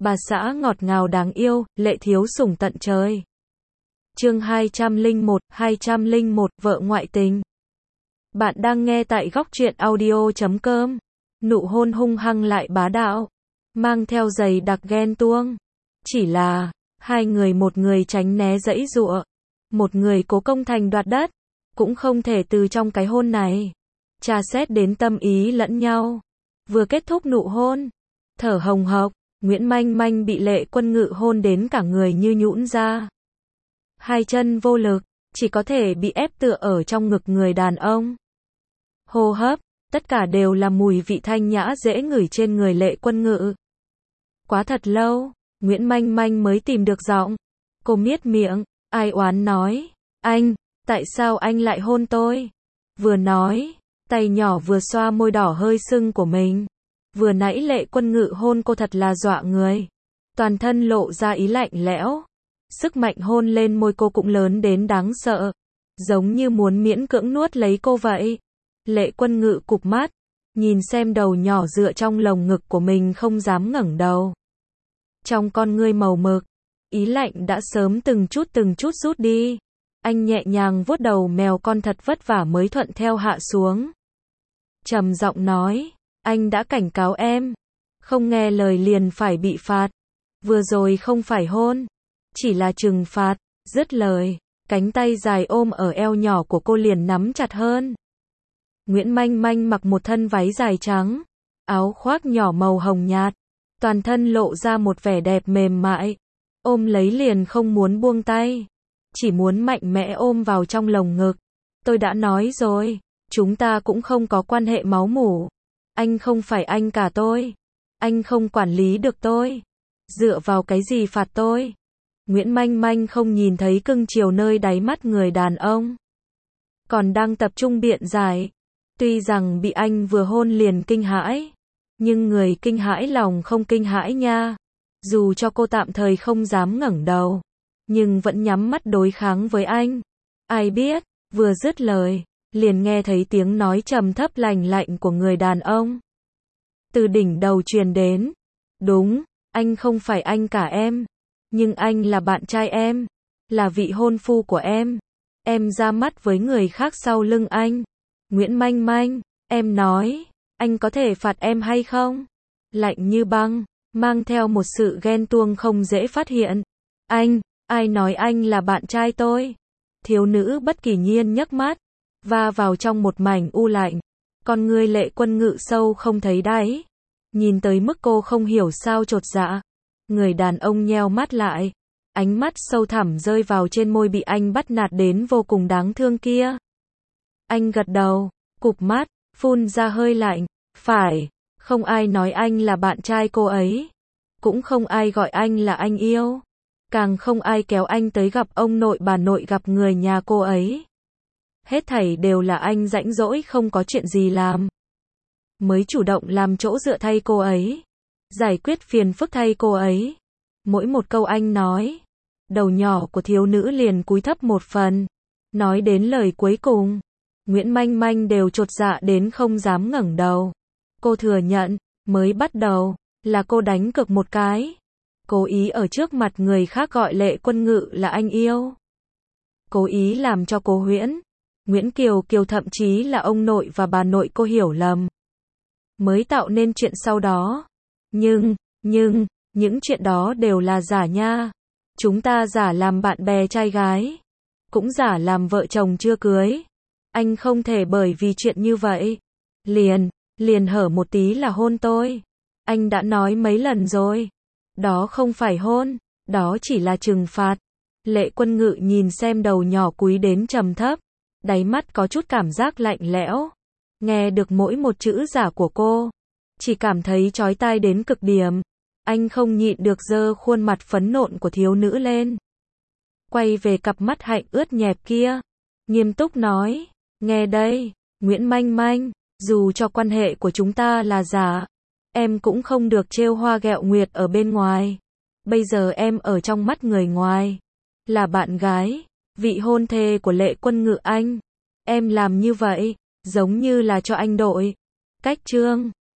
bà xã ngọt ngào đáng yêu, lệ thiếu sủng tận trời. Chương 201, vợ ngoại tình. Bạn đang nghe tại góc truyện audio.com. Nụ hôn hung hăng lại bá đạo, mang theo dày đặc ghen tuông. Chỉ là, hai người, một người tránh né giãy giụa, một người cố công thành đoạt đất, cũng không thể từ trong cái hôn này tra xét đến tâm ý lẫn nhau. Vừa kết thúc nụ hôn, thở hồng hộc, Nguyễn Manh Manh bị Lệ Quân Ngự hôn đến cả người như nhũn ra. Hai chân vô lực, chỉ có thể bị ép tựa ở trong ngực người đàn ông. Hô hấp, tất cả đều là mùi vị thanh nhã dễ ngửi trên người Lệ Quân Ngự. Quá thật lâu, Nguyễn Manh Manh mới tìm được giọng. Cô miết miệng, ai oán nói, anh, tại sao anh lại hôn tôi? Vừa nói, tay nhỏ vừa xoa môi đỏ hơi sưng của mình. Vừa nãy Lệ Quân Ngự hôn cô thật là dọa người. Toàn thân lộ ra ý lạnh lẽo. Sức mạnh hôn lên môi cô cũng lớn đến đáng sợ. Giống như muốn miễn cưỡng nuốt lấy cô vậy. Lệ Quân Ngự cụp mắt, nhìn xem đầu nhỏ dựa trong lồng ngực của mình không dám ngẩng đầu. Trong con ngươi màu mực, ý lạnh đã sớm từng chút rút đi. Anh nhẹ nhàng vuốt đầu mèo con thật vất vả mới thuận theo hạ xuống. Trầm giọng nói, anh đã cảnh cáo em, không nghe lời liền phải bị phạt. Vừa rồi không phải hôn, chỉ là trừng phạt. Dứt lời, cánh tay dài ôm ở eo nhỏ của cô liền nắm chặt hơn. Nguyễn Manh Manh mặc một thân váy dài trắng, áo khoác nhỏ màu hồng nhạt, toàn thân lộ ra một vẻ đẹp mềm mại. Ôm lấy liền không muốn buông tay, chỉ muốn mạnh mẽ ôm vào trong lồng ngực. Tôi đã nói rồi, chúng ta cũng không có quan hệ máu mủ. Anh không phải anh cả tôi. Anh không quản lý được tôi. Dựa vào cái gì phạt tôi? Nguyễn Manh Manh không nhìn thấy cưng chiều nơi đáy mắt người đàn ông. Còn đang tập trung biện giải. Tuy rằng bị anh vừa hôn liền kinh hãi, nhưng người kinh hãi lòng không kinh hãi nha. Dù cho cô tạm thời không dám ngẩng đầu, nhưng vẫn nhắm mắt đối kháng với anh. Ai biết, vừa dứt lời, liền nghe thấy tiếng nói trầm thấp lành lạnh của người đàn ông. Từ đỉnh đầu truyền đến. Đúng, anh không phải anh cả em. Nhưng anh là bạn trai em. Là vị hôn phu của em. Em ra mắt với người khác sau lưng anh. Nguyễn Manh Manh, em nói, anh có thể phạt em hay không? Lạnh như băng, mang theo một sự ghen tuông không dễ phát hiện. Anh, ai nói anh là bạn trai tôi? Thiếu nữ bất kỳ nhiên nhấc mắt, va vào trong một mảnh u lạnh. Con ngươi Lệ Quân Ngự sâu không thấy đáy. Nhìn tới mức cô không hiểu sao chột dạ. Người đàn ông nheo mắt lại. Ánh mắt sâu thẳm rơi vào trên môi bị anh bắt nạt đến vô cùng đáng thương kia. Anh gật đầu, cụp mắt, phun ra hơi lạnh. Phải, không ai nói anh là bạn trai cô ấy. Cũng không ai gọi anh là anh yêu. Càng không ai kéo anh tới gặp ông nội bà nội gặp người nhà cô ấy. Hết thảy đều là anh rãnh rỗi không có chuyện gì làm. Mới chủ động làm chỗ dựa thay cô ấy. Giải quyết phiền phức thay cô ấy. Mỗi một câu anh nói, đầu nhỏ của thiếu nữ liền cúi thấp một phần. Nói đến lời cuối cùng, Nguyễn Manh Manh đều chột dạ đến không dám ngẩng đầu. Cô thừa nhận, mới bắt đầu, là cô đánh cược một cái. Cố ý ở trước mặt người khác gọi Lệ Quân Ngự là anh yêu. Cố ý làm cho cô Nguyễn Kiều Kiều thậm chí là ông nội và bà nội cô hiểu lầm. Mới tạo nên chuyện sau đó. Nhưng, những chuyện đó đều là giả nha. Chúng ta giả làm bạn bè trai gái. Cũng giả làm vợ chồng chưa cưới. Anh không thể bởi vì chuyện như vậy. Liền hở một tí là hôn tôi. Anh đã nói mấy lần rồi. Đó không phải hôn. Đó chỉ là trừng phạt. Lệ Quân Ngự nhìn xem đầu nhỏ cúi đến trầm thấp. Đáy mắt có chút cảm giác lạnh lẽo. Nghe được mỗi một chữ giả của cô. Chỉ cảm thấy chói tai đến cực điểm. Anh không nhịn được giơ khuôn mặt phấn nộn của thiếu nữ lên. Quay về cặp mắt hạnh ướt nhẹp kia. Nghiêm túc nói. Nghe đây, Nguyễn Manh Manh, dù cho quan hệ của chúng ta là giả. Em cũng không được trêu hoa ghẹo nguyệt ở bên ngoài. Bây giờ em ở trong mắt người ngoài. Là bạn gái, vị hôn thê của Lệ Quân Ngự anh. Em làm như vậy, giống như là cho anh đội. Cách chương.